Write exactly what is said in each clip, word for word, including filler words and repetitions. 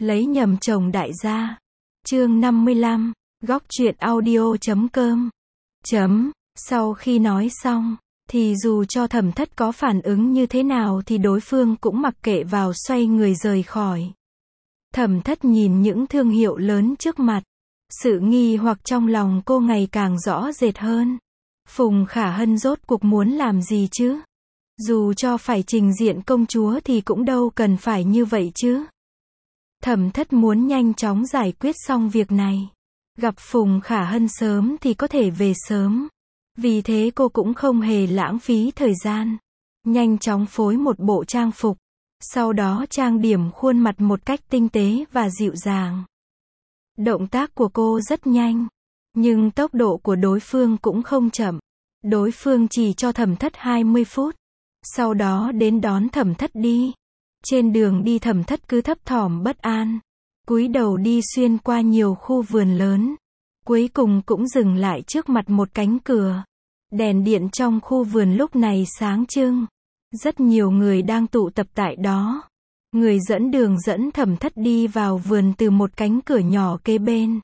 Lấy nhầm chồng đại gia. Chương năm mươi lăm, góc truyện audio chấm com. Chấm, sau khi nói xong, thì dù cho Thẩm Thất có phản ứng như thế nào thì đối phương cũng mặc kệ vào xoay người rời khỏi. Thẩm Thất nhìn những thương hiệu lớn trước mặt. Sự nghi hoặc trong lòng cô ngày càng rõ rệt hơn. Phùng Khả Hân rốt cuộc muốn làm gì chứ? Dù cho phải trình diện công chúa thì cũng đâu cần phải như vậy chứ. Thẩm Thất muốn nhanh chóng giải quyết xong việc này. Gặp Phùng Khả Hân sớm thì có thể về sớm. Vì thế cô cũng không hề lãng phí thời gian. Nhanh chóng phối một bộ trang phục. Sau đó trang điểm khuôn mặt một cách tinh tế và dịu dàng. Động tác của cô rất nhanh. Nhưng tốc độ của đối phương cũng không chậm. Đối phương chỉ cho Thẩm Thất hai mươi phút. Sau đó đến đón Thẩm Thất đi. Trên đường đi Thẩm Thất cứ thấp thỏm bất an. Cúi đầu đi xuyên qua nhiều khu vườn lớn. Cuối cùng cũng dừng lại trước mặt một cánh cửa. Đèn điện trong khu vườn lúc này sáng trưng. Rất nhiều người đang tụ tập tại đó. Người dẫn đường dẫn Thẩm Thất đi vào vườn từ một cánh cửa nhỏ kế bên.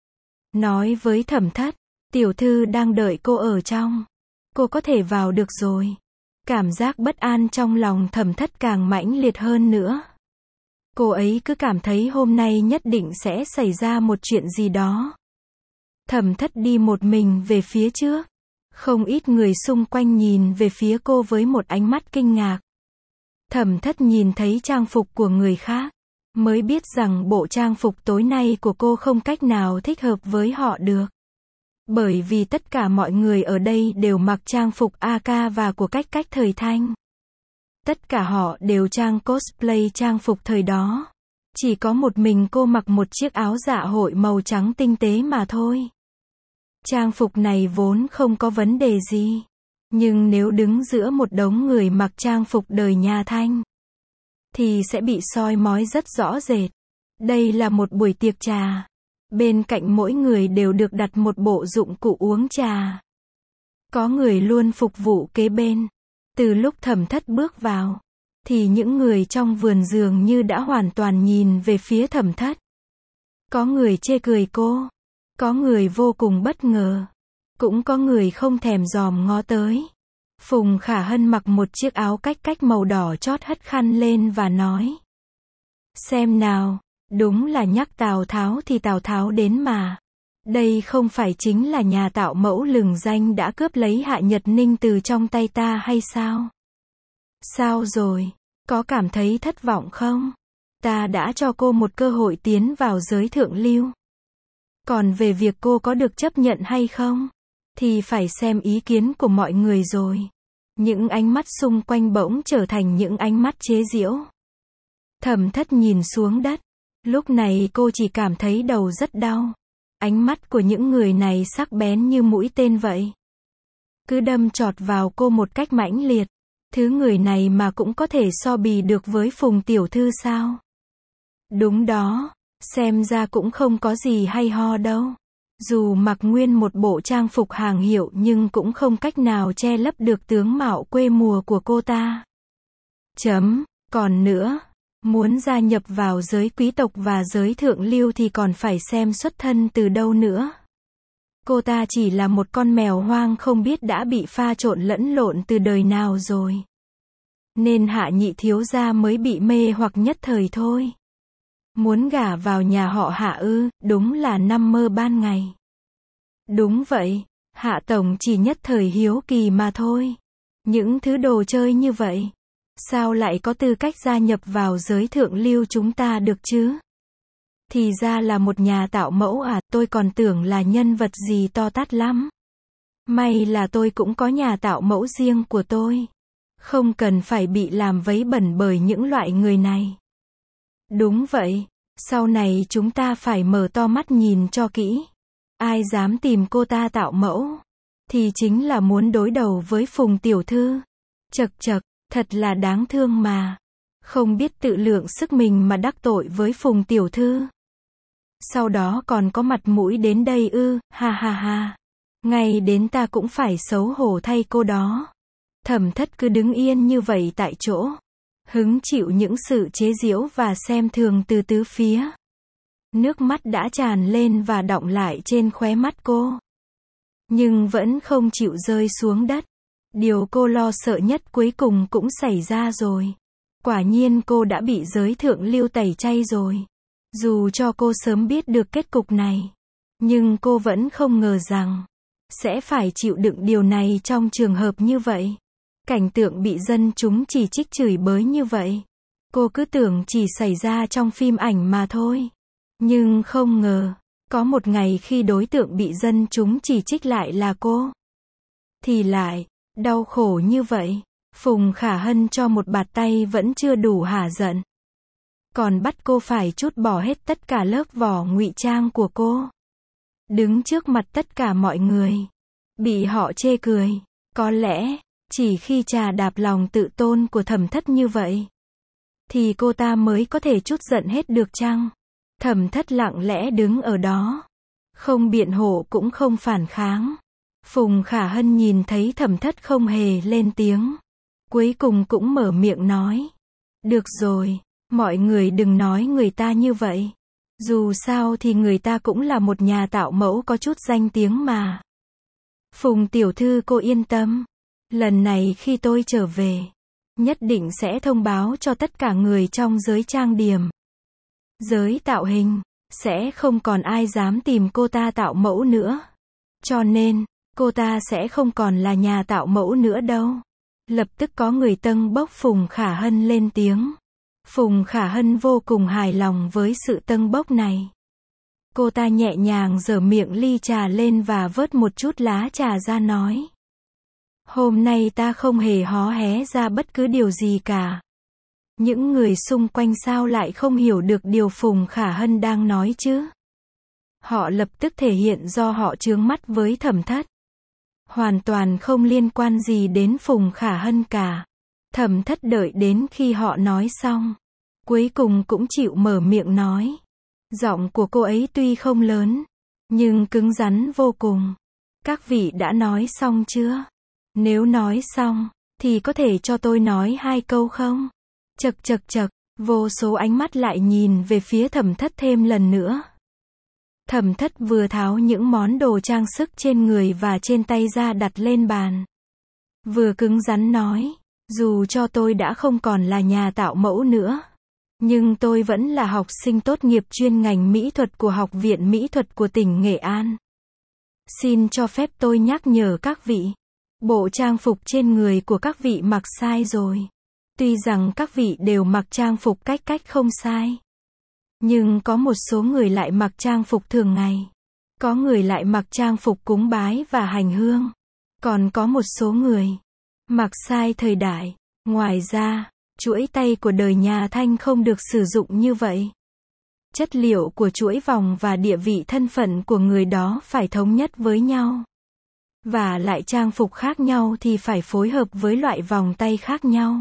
Nói với Thẩm Thất, tiểu thư đang đợi cô ở trong. Cô có thể vào được rồi. Cảm giác bất an trong lòng Thẩm Thất càng mãnh liệt hơn nữa. Cô ấy cứ cảm thấy hôm nay nhất định sẽ xảy ra một chuyện gì đó. Thẩm Thất đi một mình về phía trước. Không ít người xung quanh nhìn về phía cô với một ánh mắt kinh ngạc. Thẩm Thất nhìn thấy trang phục của người khác, mới biết rằng bộ trang phục tối nay của cô không cách nào thích hợp với họ được. Bởi vì tất cả mọi người ở đây đều mặc trang phục a ca và của cách cách thời Thanh. Tất cả họ đều trang cosplay trang phục thời đó. Chỉ có một mình cô mặc một chiếc áo dạ hội màu trắng tinh tế mà thôi. Trang phục này vốn không có vấn đề gì. Nhưng nếu đứng giữa một đống người mặc trang phục đời nhà Thanh, thì sẽ bị soi mói rất rõ rệt. Đây là một buổi tiệc trà. Bên cạnh mỗi người đều được đặt một bộ dụng cụ uống trà. Có người luôn phục vụ kế bên. Từ lúc Thẩm Thất bước vào, thì những người trong vườn dường như đã hoàn toàn nhìn về phía Thẩm Thất. Có người chê cười cô. Có người vô cùng bất ngờ. Cũng có người không thèm dòm ngó tới. Phùng Khả Hân mặc một chiếc áo cách cách màu đỏ chót hất khăn lên và nói. Xem nào, đúng là nhắc Tào Tháo thì Tào Tháo đến mà. Đây không phải chính là nhà tạo mẫu lừng danh đã cướp lấy Hạ Nhật Ninh từ trong tay ta hay sao? Sao rồi? Có cảm thấy thất vọng không? Ta đã cho cô một cơ hội tiến vào giới thượng lưu. Còn về việc cô có được chấp nhận hay không? Thì phải xem ý kiến của mọi người rồi. Những ánh mắt xung quanh bỗng trở thành những ánh mắt chế giễu. Thẩm Thất nhìn xuống đất. Lúc này cô chỉ cảm thấy đầu rất đau. Ánh mắt của những người này sắc bén như mũi tên vậy. Cứ đâm chọt vào cô một cách mãnh liệt. Thứ người này mà cũng có thể so bì được với Phùng tiểu thư sao? Đúng đó, xem ra cũng không có gì hay ho đâu. Dù mặc nguyên một bộ trang phục hàng hiệu nhưng cũng không cách nào che lấp được tướng mạo quê mùa của cô ta. Chấm, còn nữa, muốn gia nhập vào giới quý tộc và giới thượng lưu thì còn phải xem xuất thân từ đâu nữa. Cô ta chỉ là một con mèo hoang không biết đã bị pha trộn lẫn lộn từ đời nào rồi. Nên Hạ nhị thiếu gia mới bị mê hoặc nhất thời thôi. Muốn gả vào nhà họ Hạ ư, đúng là nằm mơ ban ngày. Đúng vậy, Hạ tổng chỉ nhất thời hiếu kỳ mà thôi. Những thứ đồ chơi như vậy, sao lại có tư cách gia nhập vào giới thượng lưu chúng ta được chứ? Thì ra là một nhà tạo mẫu à, tôi còn tưởng là nhân vật gì to tát lắm. May là tôi cũng có nhà tạo mẫu riêng của tôi. Không cần phải bị làm vấy bẩn bởi những loại người này. Đúng vậy, sau này chúng ta phải mở to mắt nhìn cho kỹ. Ai dám tìm cô ta tạo mẫu, thì chính là muốn đối đầu với Phùng tiểu thư. Chật chật, thật là đáng thương mà. Không biết tự lượng sức mình mà đắc tội với Phùng tiểu thư. Sau đó còn có mặt mũi đến đây ư, ha ha ha. Ngay đến ta cũng phải xấu hổ thay cô đó. Thẩm Thất cứ đứng yên như vậy tại chỗ. hứng chịu những sự chế giễu và xem thường từ tứ phía. Nước mắt đã tràn lên và đọng lại trên khóe mắt cô. Nhưng vẫn không chịu rơi xuống đất. Điều cô lo sợ nhất cuối cùng cũng xảy ra rồi. Quả nhiên cô đã bị giới thượng lưu tẩy chay rồi. Dù cho cô sớm biết được kết cục này, nhưng cô vẫn không ngờ rằng sẽ phải chịu đựng điều này trong trường hợp như vậy. Cảnh tượng bị dân chúng chỉ trích chửi bới như vậy. Cô cứ tưởng chỉ xảy ra trong phim ảnh mà thôi. Nhưng không ngờ, có một ngày khi đối tượng bị dân chúng chỉ trích lại là cô, thì lại đau khổ như vậy. Phùng Khả Hân cho một bạt tay vẫn chưa đủ hả giận, còn bắt cô phải trút bỏ hết tất cả lớp vỏ ngụy trang của cô. Đứng trước mặt tất cả mọi người, bị họ chê cười. Có lẽ, chỉ khi trà đạp lòng tự tôn của Thẩm Thất như vậy, thì cô ta mới có thể trút giận hết được chăng? Thẩm Thất lặng lẽ đứng ở đó, không biện hộ cũng không phản kháng. Phùng Khả Hân nhìn thấy Thẩm Thất không hề lên tiếng, cuối cùng cũng mở miệng nói. Được rồi, mọi người đừng nói người ta như vậy. Dù sao thì người ta cũng là một nhà tạo mẫu có chút danh tiếng mà. Phùng tiểu thư cô yên tâm. Lần này khi tôi trở về, nhất định sẽ thông báo cho tất cả người trong giới trang điểm, giới tạo hình, sẽ không còn ai dám tìm cô ta tạo mẫu nữa. Cho nên, cô ta sẽ không còn là nhà tạo mẫu nữa đâu. Lập tức có người tâng bốc Phùng Khả Hân lên tiếng. Phùng Khả Hân vô cùng hài lòng với sự tâng bốc này. Cô ta nhẹ nhàng giở miệng ly trà lên và vớt một chút lá trà ra nói. Hôm nay ta không hề hó hé ra bất cứ điều gì cả. Những người xung quanh sao lại không hiểu được điều Phùng Khả Hân đang nói chứ? Họ lập tức thể hiện do họ chướng mắt với Thẩm Thất. Hoàn toàn không liên quan gì đến Phùng Khả Hân cả. Thẩm Thất đợi đến khi họ nói xong, cuối cùng cũng chịu mở miệng nói. Giọng của cô ấy tuy không lớn, nhưng cứng rắn vô cùng. Các vị đã nói xong chưa? Nếu nói xong, thì có thể cho tôi nói hai câu không? Chật chật chật, vô số ánh mắt lại nhìn về phía Thẩm Thất thêm lần nữa. Thẩm Thất vừa tháo những món đồ trang sức trên người và trên tay ra đặt lên bàn. Vừa cứng rắn nói, dù cho tôi đã không còn là nhà tạo mẫu nữa, nhưng tôi vẫn là học sinh tốt nghiệp chuyên ngành mỹ thuật của Học viện Mỹ thuật của tỉnh Nghệ An. Xin cho phép tôi nhắc nhở các vị, bộ trang phục trên người của các vị mặc sai rồi. Tuy rằng các vị đều mặc trang phục cách cách không sai, nhưng có một số người lại mặc trang phục thường ngày. Có người lại mặc trang phục cúng bái và hành hương. Còn có một số người mặc sai thời đại. Ngoài ra, chuỗi tay của đời nhà Thanh không được sử dụng như vậy. Chất liệu của chuỗi vòng và địa vị thân phận của người đó phải thống nhất với nhau. Và lại trang phục khác nhau thì phải phối hợp với loại vòng tay khác nhau.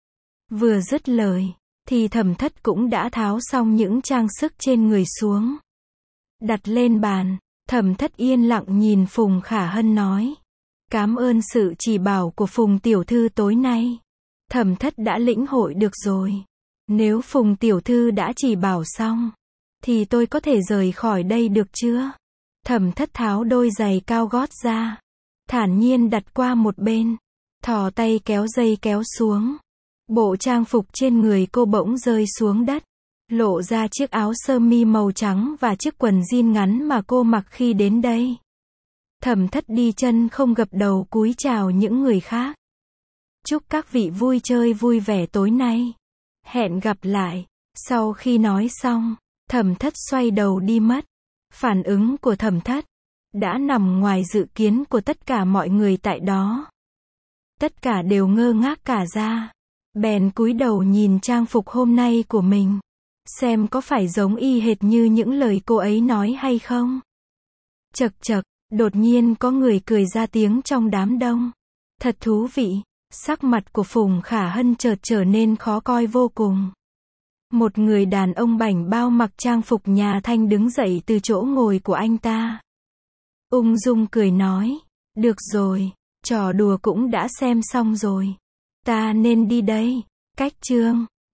Vừa dứt lời, thì Thẩm Thất cũng đã tháo xong những trang sức trên người xuống, đặt lên bàn. Thẩm Thất yên lặng nhìn Phùng Khả Hân nói. Cảm ơn sự chỉ bảo của Phùng tiểu thư tối nay. Thẩm Thất đã lĩnh hội được rồi. Nếu Phùng tiểu thư đã chỉ bảo xong, thì tôi có thể rời khỏi đây được chưa? Thẩm Thất tháo đôi giày cao gót ra, thản nhiên đặt qua một bên, thò tay kéo dây kéo xuống. Bộ trang phục trên người cô bỗng rơi xuống đất, lộ ra chiếc áo sơ mi màu trắng và chiếc quần jean ngắn mà cô mặc khi đến đây. Thẩm Thất đi chân không gập đầu cúi chào những người khác. Chúc các vị vui chơi vui vẻ tối nay. Hẹn gặp lại. Sau khi nói xong, Thẩm Thất xoay đầu đi mất. Phản ứng của Thẩm Thất đã nằm ngoài dự kiến của tất cả mọi người tại đó. Tất cả đều ngơ ngác cả ra. Bèn cúi đầu nhìn trang phục hôm nay của mình, xem có phải giống y hệt như những lời cô ấy nói hay không. Chật chật, đột nhiên có người cười ra tiếng trong đám đông. Thật thú vị. Sắc mặt của Phùng Khả Hân chợt trở nên khó coi vô cùng. Một người đàn ông bảnh bao mặc trang phục nhà Thanh đứng dậy từ chỗ ngồi của anh ta. Ung dung cười nói, được rồi, trò đùa cũng đã xem xong rồi. Ta nên đi đây. Cách chương